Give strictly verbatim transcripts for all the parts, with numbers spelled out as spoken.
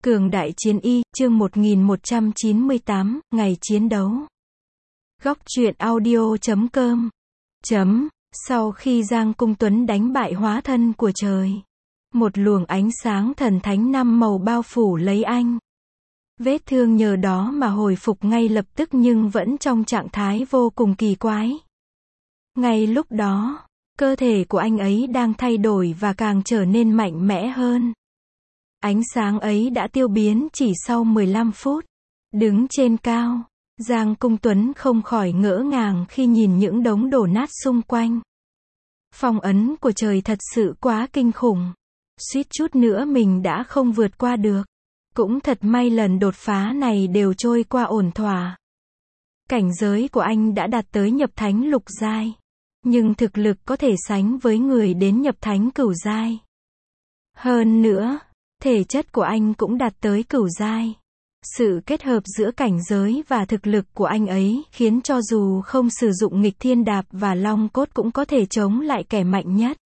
Cường đại chiến y, chương một nghìn một trăm chín mươi tám, ngày chiến đấu. Góc truyện audio chấm com. Chấm, sau khi Giang Cung Tuấn đánh bại hóa thân của trời, một luồng ánh sáng thần thánh năm màu bao phủ lấy anh. Vết thương nhờ đó mà hồi phục ngay lập tức nhưng vẫn trong trạng thái vô cùng kỳ quái. Ngay lúc đó, cơ thể của anh ấy đang thay đổi và càng trở nên mạnh mẽ hơn. Ánh sáng ấy đã tiêu biến chỉ sau mười lăm phút. Đứng trên cao, Giang Cung Tuấn không khỏi ngỡ ngàng khi nhìn những đống đổ nát xung quanh. Phong ấn của trời thật sự quá kinh khủng. Suýt chút nữa mình đã không vượt qua được. Cũng thật may lần đột phá này đều trôi qua ổn thỏa. Cảnh giới của anh đã đạt tới nhập thánh lục giai. Nhưng thực lực có thể sánh với người đến nhập thánh cửu giai. Hơn nữa, thể chất của anh cũng đạt tới cửu giai. Sự kết hợp giữa cảnh giới và thực lực của anh ấy khiến cho dù không sử dụng nghịch thiên đạp và long cốt cũng có thể chống lại kẻ mạnh nhất.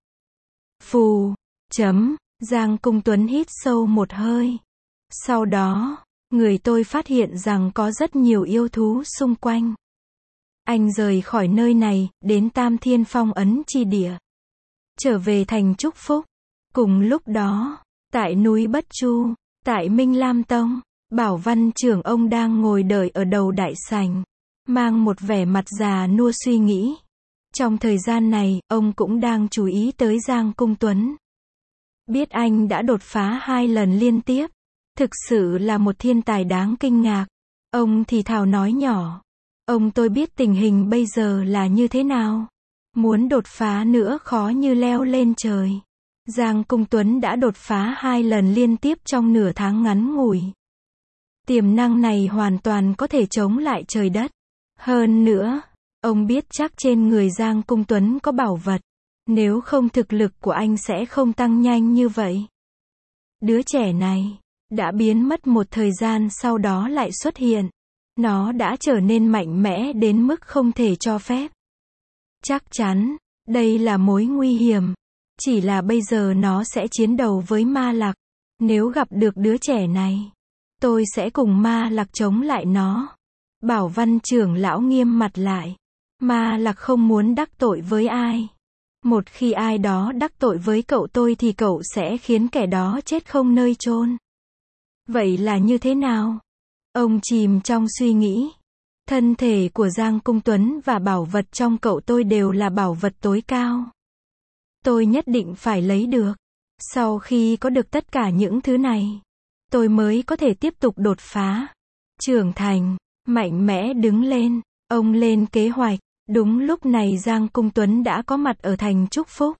Phù, chấm, Giang Cung Tuấn hít sâu một hơi. Sau đó, người tôi phát hiện rằng có rất nhiều yêu thú xung quanh. Anh rời khỏi nơi này, đến Tam Thiên Phong ấn chi địa. Trở về thành Trúc Phúc. Cùng lúc đó, tại núi Bất Chu, tại Minh Lam Tông, Bảo Văn trưởng ông đang ngồi đợi ở đầu đại sảnh, mang một vẻ mặt già nua suy nghĩ. Trong thời gian này, ông cũng đang chú ý tới Giang Cung Tuấn. Biết anh đã đột phá hai lần liên tiếp, thực sự là một thiên tài đáng kinh ngạc. Ông thì thào nói nhỏ, ông tôi biết tình hình bây giờ là như thế nào. Muốn đột phá nữa khó như leo lên trời. Giang Cung Tuấn đã đột phá hai lần liên tiếp trong nửa tháng ngắn ngủi. Tiềm năng này hoàn toàn có thể chống lại trời đất. Hơn nữa, ông biết chắc trên người Giang Cung Tuấn có bảo vật. Nếu không thực lực của anh sẽ không tăng nhanh như vậy. Đứa trẻ này đã biến mất một thời gian sau đó lại xuất hiện. Nó đã trở nên mạnh mẽ đến mức không thể cho phép. Chắc chắn, đây là mối nguy hiểm. Chỉ là bây giờ nó sẽ chiến đấu với Ma Lặc. Nếu gặp được đứa trẻ này, tôi sẽ cùng Ma Lặc chống lại nó. Bảo Văn trưởng lão nghiêm mặt lại. Ma Lặc không muốn đắc tội với ai. Một khi ai đó đắc tội với cậu tôi thì cậu sẽ khiến kẻ đó chết không nơi chôn. Vậy là như thế nào? Ông chìm trong suy nghĩ. Thân thể của Giang Cung Tuấn và bảo vật trong cậu tôi đều là bảo vật tối cao. Tôi nhất định phải lấy được. Sau khi có được tất cả những thứ này, tôi mới có thể tiếp tục đột phá, trưởng thành, mạnh mẽ đứng lên. Ông lên kế hoạch. Đúng lúc này Giang Cung Tuấn đã có mặt ở thành Trúc Phúc.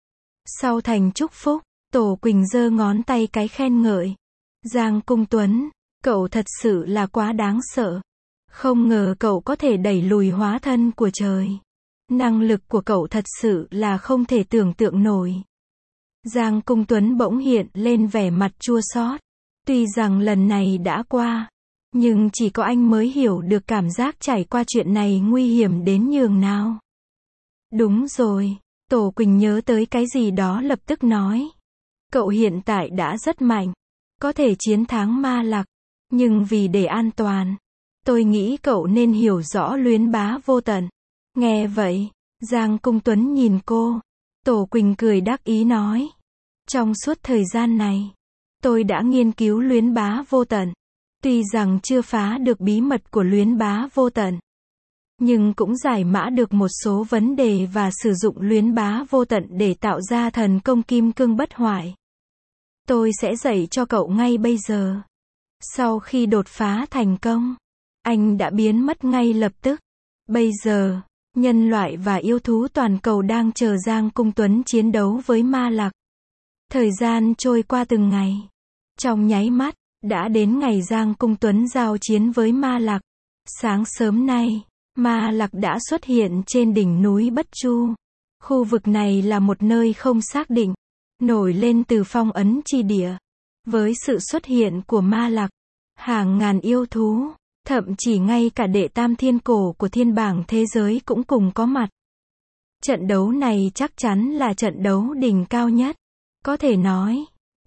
Sau thành Trúc Phúc, Tổ Quỳnh giơ ngón tay cái khen ngợi. Giang Cung Tuấn, cậu thật sự là quá đáng sợ. Không ngờ cậu có thể đẩy lùi hóa thân của trời. Năng lực của cậu thật sự là không thể tưởng tượng nổi. Giang Cung Tuấn bỗng hiện lên vẻ mặt chua xót. Tuy rằng lần này đã qua, nhưng chỉ có anh mới hiểu được cảm giác trải qua chuyện này nguy hiểm đến nhường nào. Đúng rồi, Tổ Quỳnh nhớ tới cái gì đó lập tức nói. Cậu hiện tại đã rất mạnh, có thể chiến thắng Ma Lặc, nhưng vì để an toàn, tôi nghĩ cậu nên hiểu rõ luyến bá vô tận. Nghe vậy, Giang Cung Tuấn nhìn cô. Tổ Quỳnh cười đắc ý nói. Trong suốt thời gian này, tôi đã nghiên cứu luyến bá vô tận. Tuy rằng chưa phá được bí mật của luyến bá vô tận, nhưng cũng giải mã được một số vấn đề và sử dụng luyến bá vô tận để tạo ra thần công kim cương bất hoại. Tôi sẽ dạy cho cậu ngay bây giờ. Sau khi đột phá thành công, anh đã biến mất ngay lập tức. Bây giờ, nhân loại và yêu thú toàn cầu đang chờ Giang Cung Tuấn chiến đấu với Ma Lặc. Thời gian trôi qua từng ngày. Trong nháy mắt, đã đến ngày Giang Cung Tuấn giao chiến với Ma Lặc. Sáng sớm nay, Ma Lặc đã xuất hiện trên đỉnh núi Bất Chu. Khu vực này là một nơi không xác định, nổi lên từ phong ấn chi địa. Với sự xuất hiện của Ma Lặc, hàng ngàn yêu thú, thậm chí ngay cả đệ tam thiên cổ của thiên bảng thế giới cũng cùng có mặt. Trận đấu này chắc chắn là trận đấu đỉnh cao nhất. Có thể nói,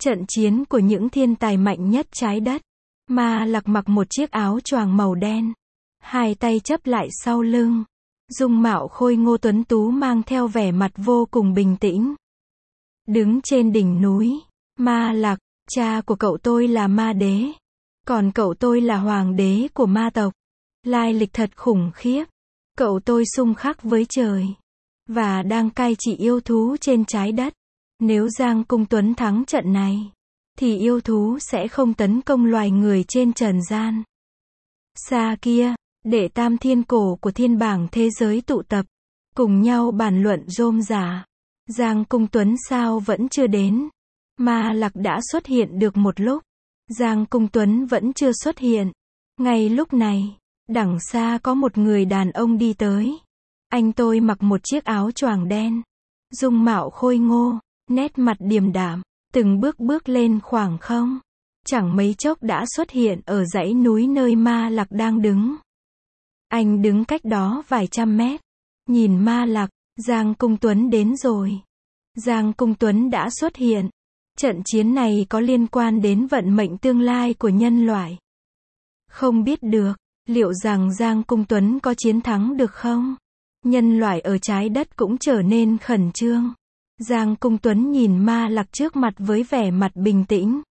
Trận chiến của những thiên tài mạnh nhất trái đất. Ma Lạc mặc một chiếc áo choàng màu đen. Hai tay chắp lại sau lưng. Dung mạo khôi ngô tuấn tú mang theo vẻ mặt vô cùng bình tĩnh. Đứng trên đỉnh núi. Ma Lạc, cha của cậu tôi là ma đế. Còn cậu tôi là hoàng đế của ma tộc. Lai lịch thật khủng khiếp. Cậu tôi xung khắc với trời. Và đang cai trị yêu thú trên trái đất. Nếu Giang Cung Tuấn thắng trận này, thì yêu thú sẽ không tấn công loài người trên trần gian. Xa kia, đệ tam thiên cổ của thiên bảng thế giới tụ tập, cùng nhau bàn luận rôm rả. Giang Cung Tuấn sao vẫn chưa đến? Ma Lạc đã xuất hiện được một lúc. Giang Cung Tuấn vẫn chưa xuất hiện. Ngay lúc này, đằng xa có một người đàn ông đi tới. Anh tôi mặc một chiếc áo choàng đen. Dung mạo khôi ngô, nét mặt điềm đạm, từng bước bước lên khoảng không. Chẳng mấy chốc đã xuất hiện ở dãy núi nơi Ma Lạc đang đứng. Anh đứng cách đó vài trăm mét. Nhìn Ma Lạc, Giang Cung Tuấn đến rồi. Giang Cung Tuấn đã xuất hiện. Trận chiến này có liên quan đến vận mệnh tương lai của nhân loại. Không biết được, liệu rằng Giang Cung Tuấn có chiến thắng được không? Nhân loại ở trái đất cũng trở nên khẩn trương. Giang Cung Tuấn nhìn Ma Lạc trước mặt với vẻ mặt bình tĩnh.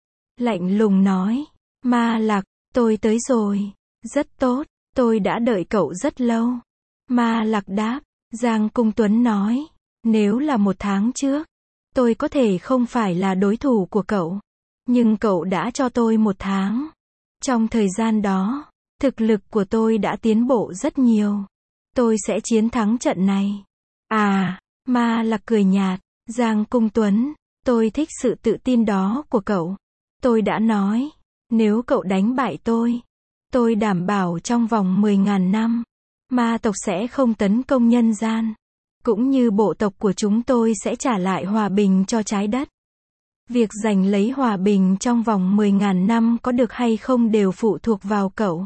Lạnh lùng nói, Ma Lạc, tôi tới rồi. Rất tốt, tôi đã đợi cậu rất lâu. Ma Lạc đáp, Giang Cung Tuấn nói, nếu là một tháng trước, tôi có thể không phải là đối thủ của cậu. Nhưng cậu đã cho tôi một tháng. Trong thời gian đó, thực lực của tôi đã tiến bộ rất nhiều. Tôi sẽ chiến thắng trận này. À, Ma Lạc cười nhạt, Giang Cung Tuấn, tôi thích sự tự tin đó của cậu. Tôi đã nói, nếu cậu đánh bại tôi, tôi đảm bảo trong vòng mười nghìn năm, ma tộc sẽ không tấn công nhân gian. Cũng như bộ tộc của chúng tôi sẽ trả lại hòa bình cho trái đất. Việc giành lấy hòa bình trong vòng mười nghìn năm có được hay không đều phụ thuộc vào cậu.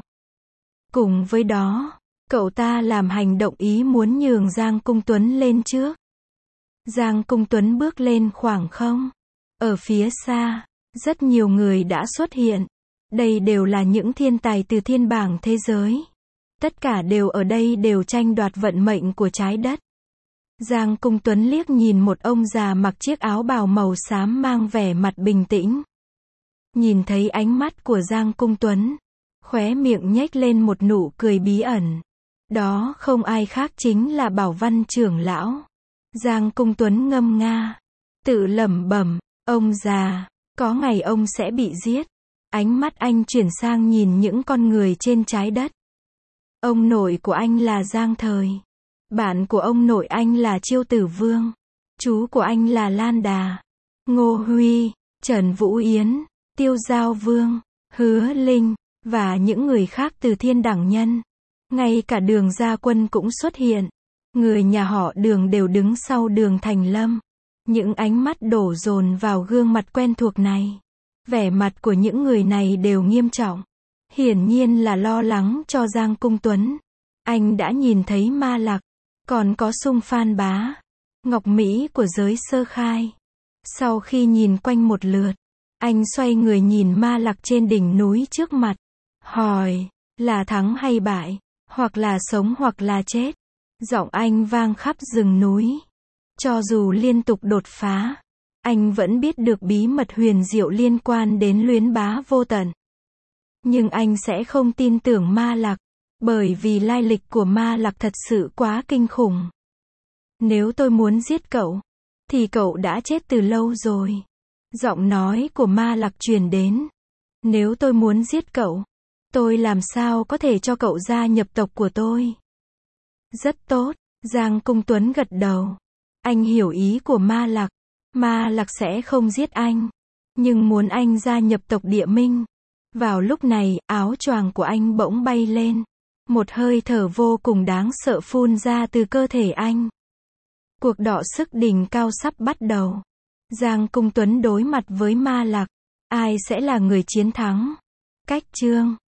Cùng với đó, cậu ta làm hành động ý muốn nhường Giang Cung Tuấn lên trước. Giang Cung Tuấn bước lên khoảng không. Ở phía xa, rất nhiều người đã xuất hiện. Đây đều là những thiên tài từ thiên bảng thế giới. Tất cả đều ở đây đều tranh đoạt vận mệnh của trái đất. Giang Cung Tuấn liếc nhìn một ông già mặc chiếc áo bào màu xám mang vẻ mặt bình tĩnh. Nhìn thấy ánh mắt của Giang Cung Tuấn, khóe miệng nhếch lên một nụ cười bí ẩn. Đó không ai khác chính là Bảo Văn trưởng lão. Giang Cung Tuấn ngâm nga, tự lẩm bẩm, ông già, có ngày ông sẽ bị giết. Ánh mắt anh chuyển sang nhìn những con người trên trái đất. Ông nội của anh là Giang Thời. Bạn của ông nội anh là Chiêu Tử Vương. Chú của anh là Lan Đà, Ngô Huy, Trần Vũ Yến, Tiêu Giao Vương, Hứa Linh, và những người khác từ thiên đẳng nhân. Ngay cả Đường Gia Quân cũng xuất hiện. Người nhà họ Đường đều đứng sau Đường Thành Lâm. Những ánh mắt đổ dồn vào gương mặt quen thuộc này. Vẻ mặt của những người này đều nghiêm trọng. Hiển nhiên là lo lắng cho Giang Cung Tuấn. Anh đã nhìn thấy Ma Lạc. Còn có Sung Phan Bá, Ngọc Mỹ của giới sơ khai. Sau khi nhìn quanh một lượt, anh xoay người nhìn Ma Lạc trên đỉnh núi trước mặt. Hỏi, là thắng hay bại? Hoặc là sống hoặc là chết? Giọng anh vang khắp rừng núi. Cho dù liên tục đột phá, anh vẫn biết được bí mật huyền diệu liên quan đến Luyến Bá Vô Tận. Nhưng anh sẽ không tin tưởng Ma Lạc. Bởi vì lai lịch của Ma Lạc thật sự quá kinh khủng. Nếu tôi muốn giết cậu, thì cậu đã chết từ lâu rồi. Giọng nói của Ma Lạc truyền đến. Nếu tôi muốn giết cậu, tôi làm sao có thể cho cậu gia nhập tộc của tôi? Rất tốt, Giang Cung Tuấn gật đầu. Anh hiểu ý của Ma Lạc. Ma Lạc sẽ không giết anh, nhưng muốn anh gia nhập tộc Địa Minh. Vào lúc này, áo choàng của anh bỗng bay lên. Một hơi thở vô cùng đáng sợ phun ra từ cơ thể anh. Cuộc đọ sức đỉnh cao sắp bắt đầu. Giang Cung Tuấn đối mặt với Ma Lạc. Ai sẽ là người chiến thắng? Cách chương